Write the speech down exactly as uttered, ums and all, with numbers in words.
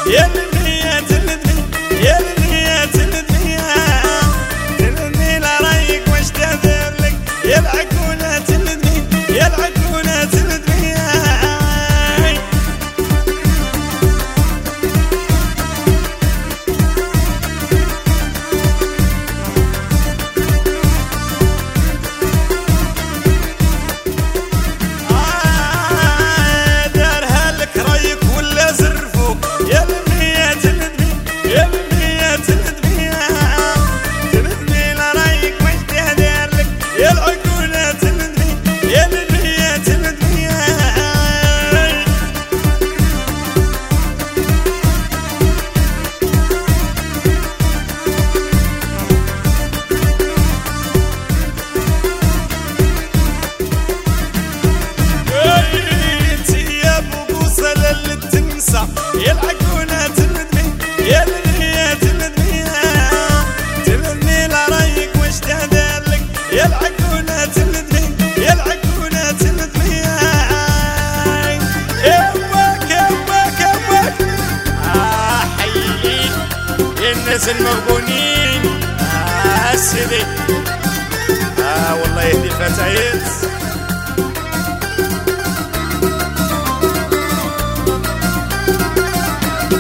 يا الدنيا تلدني يا الدنيا تلدني تلدني لا رايك واش تعذر لك يا العقولة تلدني يا العقولة تلدني يا العقولة تلدني يا الدنيا تلدني تلدني لا رايك واش تعذر لك يا العقولة تلدني يا العقولة تلدني يباك يباك يباك آه حيين يا الناس المغبونين آه سيدي آه والله يهدي الفتايات.